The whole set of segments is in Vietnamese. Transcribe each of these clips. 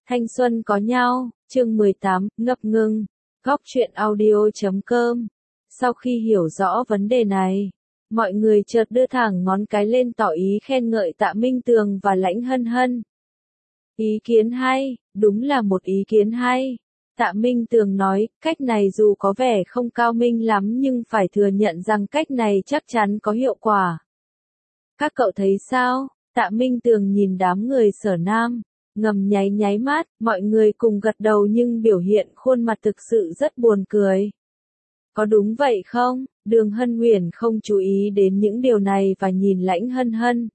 Thanh xuân có nhau, chương 18, ngập ngừng. Góc truyện audio.com. Sau khi hiểu rõ vấn đề này, mọi người chợt đưa thẳng ngón cái lên tỏ ý khen ngợi Tạ Minh Tường và Lãnh Hân Hân. Ý kiến hay, đúng là một ý kiến hay. Tạ Minh Tường nói, cách này dù có vẻ không cao minh lắm nhưng phải thừa nhận rằng cách này chắc chắn có hiệu quả. Các cậu thấy sao? Tạ Minh Tường nhìn đám người Sở Nam, ngầm nháy mắt, mọi người cùng gật đầu nhưng biểu hiện khuôn mặt thực sự rất buồn cười. Có đúng vậy không? Đường Hân Huyền không chú ý đến những điều này và nhìn Lãnh Hân Hân.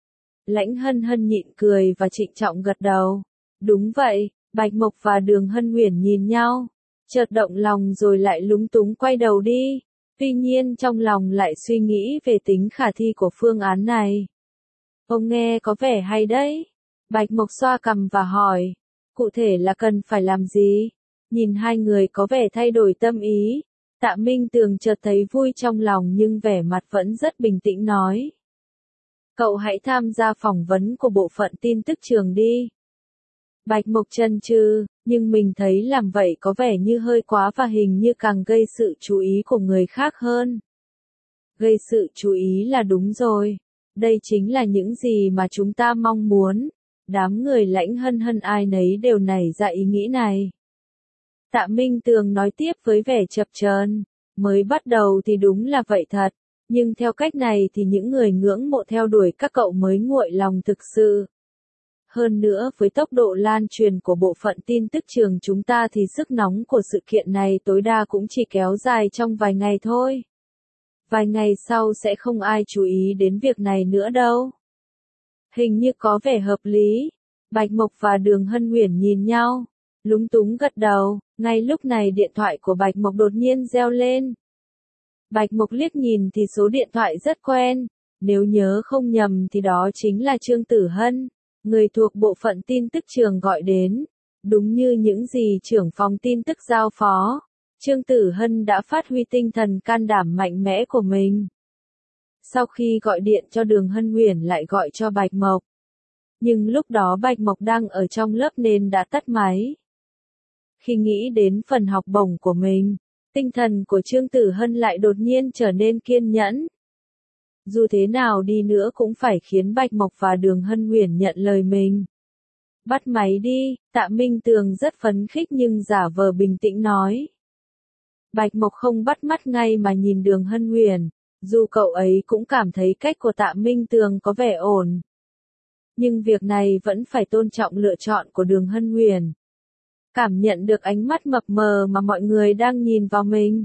Lãnh Hân Hân nhịn cười và trịnh trọng gật đầu. Đúng vậy. Bạch Mộc và Đường Hân Huyền nhìn nhau, chợt động lòng rồi lại lúng túng quay đầu đi. Tuy nhiên trong lòng lại suy nghĩ về tính khả thi của phương án này. Ông nghe có vẻ hay đấy. Bạch Mộc xoa cằm và hỏi, cụ thể là cần phải làm gì? Nhìn hai người có vẻ thay đổi tâm ý, Tạ Minh Tường chợt thấy vui trong lòng nhưng vẻ mặt vẫn rất bình tĩnh nói. Cậu hãy tham gia phỏng vấn của bộ phận tin tức trường đi. Bạch Mộc chần chừ, nhưng mình thấy làm vậy có vẻ như hơi quá và hình như càng gây sự chú ý của người khác hơn. Gây sự chú ý là đúng rồi. Đây chính là những gì mà chúng ta mong muốn. Đám người Lãnh Hân Hân ai nấy đều nảy ra ý nghĩ này. Tạ Minh Tường nói tiếp với vẻ chập chờn, mới bắt đầu thì đúng là vậy thật, nhưng theo cách này thì những người ngưỡng mộ theo đuổi các cậu mới nguội lòng thực sự. Hơn nữa với tốc độ lan truyền của bộ phận tin tức trường chúng ta thì sức nóng của sự kiện này tối đa cũng chỉ kéo dài trong vài ngày thôi. Vài ngày sau sẽ không ai chú ý đến việc này nữa đâu. Hình như có vẻ hợp lý. Bạch Mộc và Đường Hân Huyền nhìn nhau, lúng túng gật đầu. Ngay lúc này điện thoại của Bạch Mộc đột nhiên reo lên. Bạch Mộc liếc nhìn thì số điện thoại rất quen. Nếu nhớ không nhầm thì đó chính là Trương Tử Hân, người thuộc bộ phận tin tức trường gọi đến. Đúng như những gì trưởng phòng tin tức giao phó, Trương Tử Hân đã phát huy tinh thần can đảm mạnh mẽ của mình. Sau khi gọi điện cho Đường Hân Huyền lại gọi cho Bạch Mộc. Nhưng lúc đó Bạch Mộc đang ở trong lớp nên đã tắt máy. Khi nghĩ đến phần học bổng của mình, tinh thần của Trương Tử Hân lại đột nhiên trở nên kiên nhẫn. Dù thế nào đi nữa cũng phải khiến Bạch Mộc và Đường Hân Huyền nhận lời mình. Bắt máy đi, Tạ Minh Tường rất phấn khích nhưng giả vờ bình tĩnh nói. Bạch Mộc không bắt mắt ngay mà nhìn Đường Hân Huyền, dù cậu ấy cũng cảm thấy cách của Tạ Minh Tường có vẻ ổn. Nhưng việc này vẫn phải tôn trọng lựa chọn của Đường Hân Huyền. Cảm nhận được ánh mắt mập mờ mà mọi người đang nhìn vào mình.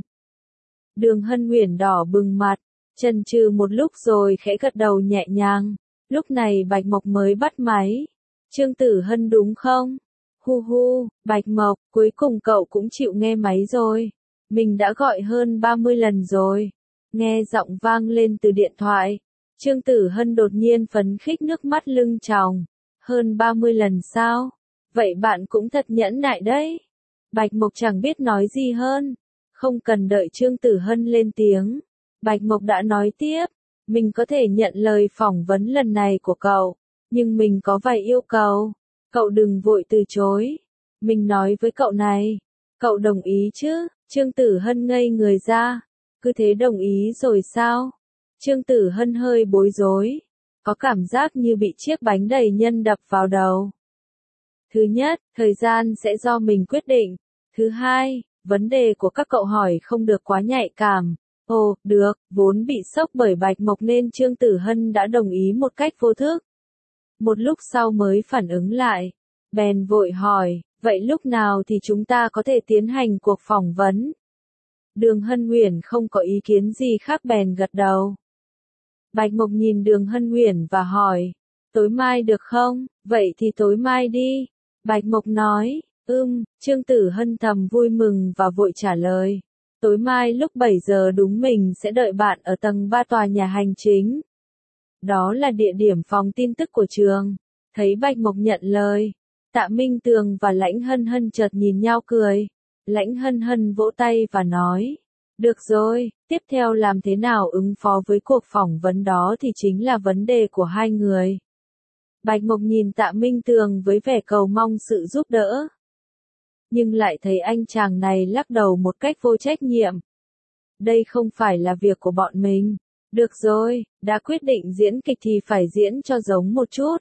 Đường Hân Huyền đỏ bừng mặt, chần chừ một lúc rồi khẽ gật đầu nhẹ nhàng. Lúc này Bạch Mộc mới bắt máy. Trương Tử Hân đúng không? Hu hu, Bạch Mộc, cuối cùng cậu cũng chịu nghe máy rồi. Mình đã gọi hơn 30 lần rồi. Nghe giọng vang lên từ điện thoại. Trương Tử Hân đột nhiên phấn khích nước mắt lưng tròng. Hơn 30 lần sao? Vậy bạn cũng thật nhẫn nại đấy. Bạch Mộc chẳng biết nói gì hơn. Không cần đợi Trương Tử Hân lên tiếng. Bạch Mộc đã nói tiếp. Mình có thể nhận lời phỏng vấn lần này của cậu. Nhưng mình có vài yêu cầu. Cậu đừng vội từ chối. Mình nói với cậu này. Cậu đồng ý chứ? Trương Tử Hân ngây người ra. Cứ thế đồng ý rồi sao? Trương Tử Hân hơi bối rối. Có cảm giác như bị chiếc bánh đầy nhân đập vào đầu. Thứ nhất, thời gian sẽ do mình quyết định. Thứ hai, vấn đề của các cậu hỏi không được quá nhạy cảm. Ồ, được, vốn bị sốc bởi Bạch Mộc nên Trương Tử Hân đã đồng ý một cách vô thức. Một lúc sau mới phản ứng lại. Bèn vội hỏi, vậy lúc nào thì chúng ta có thể tiến hành cuộc phỏng vấn? Đường Hân Huyền không có ý kiến gì khác bèn gật đầu. Bạch Mộc nhìn Đường Hân Huyền và hỏi, tối mai được không? Vậy thì tối mai đi. Bạch Mộc nói, Trương Tử Hân thầm vui mừng và vội trả lời. Tối mai lúc 7 giờ đúng mình sẽ đợi bạn ở tầng 3 tòa nhà hành chính. Đó là địa điểm phòng tin tức của trường. Thấy Bạch Mộc nhận lời, Tạ Minh Tường và Lãnh Hân Hân chợt nhìn nhau cười. Lãnh Hân Hân vỗ tay và nói, được rồi, tiếp theo làm thế nào ứng phó với cuộc phỏng vấn đó thì chính là vấn đề của hai người. Bạch Mộc nhìn Tạ Minh Tường với vẻ cầu mong sự giúp đỡ. Nhưng lại thấy anh chàng này lắc đầu một cách vô trách nhiệm. Đây không phải là việc của bọn mình. Được rồi, đã quyết định diễn kịch thì phải diễn cho giống một chút.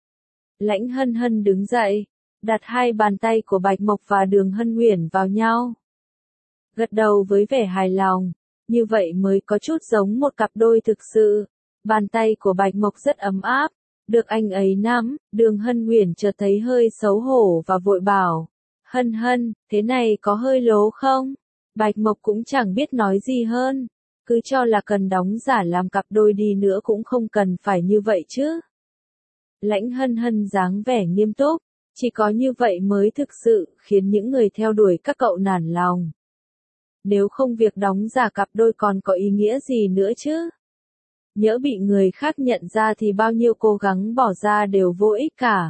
Lãnh Hân Hân đứng dậy, đặt hai bàn tay của Bạch Mộc và Đường Hân Uyển vào nhau. Gật đầu với vẻ hài lòng, như vậy mới có chút giống một cặp đôi thực sự. Bàn tay của Bạch Mộc rất ấm áp, được anh ấy nắm, Đường Hân Uyển chợt thấy hơi xấu hổ và vội bảo, Hân Hân, thế này có hơi lố không? Bạch Mộc cũng chẳng biết nói gì hơn, cứ cho là cần đóng giả làm cặp đôi đi nữa cũng không cần phải như vậy chứ. Lãnh Hân Hân dáng vẻ nghiêm túc, chỉ có như vậy mới thực sự khiến những người theo đuổi các cậu nản lòng. Nếu không việc đóng giả cặp đôi còn có ý nghĩa gì nữa chứ? Nhỡ bị người khác nhận ra thì bao nhiêu cố gắng bỏ ra đều vô ích cả.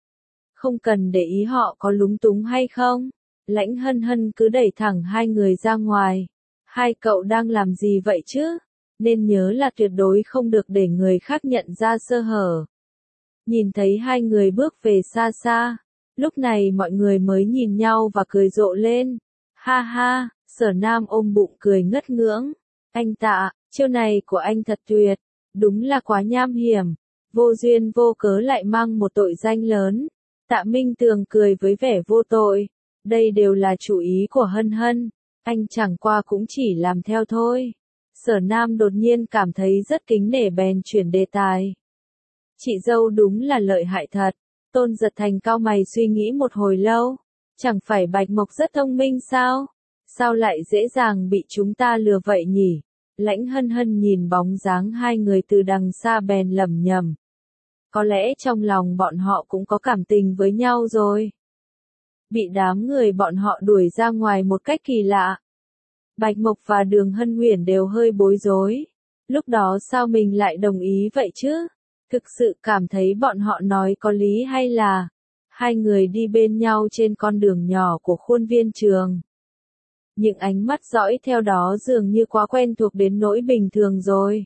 Không cần để ý họ có lúng túng hay không. Lãnh Hân Hân cứ đẩy thẳng hai người ra ngoài. Hai cậu đang làm gì vậy chứ? Nên nhớ là tuyệt đối không được để người khác nhận ra sơ hở. Nhìn thấy hai người bước về xa xa. Lúc này mọi người mới nhìn nhau và cười rộ lên. Ha ha, Sở Nam ôm bụng cười ngất ngưỡng. Anh Tạ, chiêu này của anh thật tuyệt. Đúng là quá nham hiểm. Vô duyên vô cớ lại mang một tội danh lớn. Tạ Minh Tường cười với vẻ vô tội. Đây đều là chủ ý của Hân Hân. Anh chẳng qua cũng chỉ làm theo thôi. Sở Nam đột nhiên cảm thấy rất kính nể bèn chuyển đề tài. Chị dâu đúng là lợi hại thật. Tôn Giật Thành cau mày suy nghĩ một hồi lâu. Chẳng phải Bạch Mộc rất thông minh sao? Sao lại dễ dàng bị chúng ta lừa vậy nhỉ? Lãnh Hân Hân nhìn bóng dáng hai người từ đằng xa bèn lẩm nhẩm. Có lẽ trong lòng bọn họ cũng có cảm tình với nhau rồi. Bị đám người bọn họ đuổi ra ngoài một cách kỳ lạ. Bạch Mộc và Đường Hân Uyển đều hơi bối rối. Lúc đó sao mình lại đồng ý vậy chứ? Thực sự cảm thấy bọn họ nói có lý hay là... Hai người đi bên nhau trên con đường nhỏ của khuôn viên trường. Những ánh mắt dõi theo đó dường như quá quen thuộc đến nỗi bình thường rồi.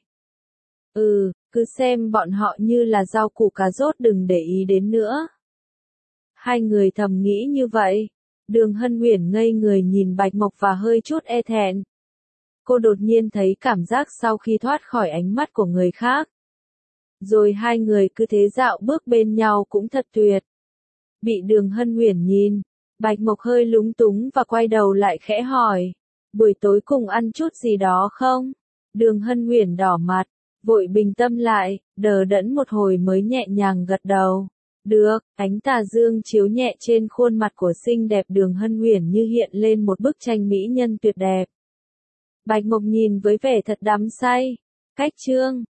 Cứ xem bọn họ như là rau củ cà rốt đừng để ý đến nữa. Hai người thầm nghĩ như vậy. Đường Hân Uyển ngây người nhìn Bạch Mộc và hơi chút e thẹn. Cô đột nhiên thấy cảm giác sau khi thoát khỏi ánh mắt của người khác. Rồi hai người cứ thế dạo bước bên nhau cũng thật tuyệt. Bị Đường Hân Uyển nhìn, Bạch Mộc hơi lúng túng và quay đầu lại khẽ hỏi. Buổi tối cùng ăn chút gì đó không? Đường Hân Uyển đỏ mặt, vội bình tâm lại, đờ đẫn một hồi mới nhẹ nhàng gật đầu. Được, ánh tà dương chiếu nhẹ trên khuôn mặt của xinh đẹp Đường Hân Uyển như hiện lên một bức tranh mỹ nhân tuyệt đẹp. Bạch Mộc nhìn với vẻ thật đắm say. Cách chương